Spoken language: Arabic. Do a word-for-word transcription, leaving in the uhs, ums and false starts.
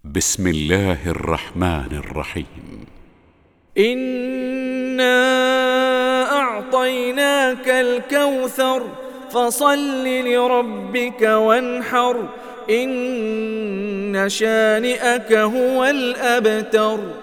بسم الله الرحمن الرحيم. إنا أعطيناك الكوثر فصل لربك وانحر إن شانئك هو الأبتر.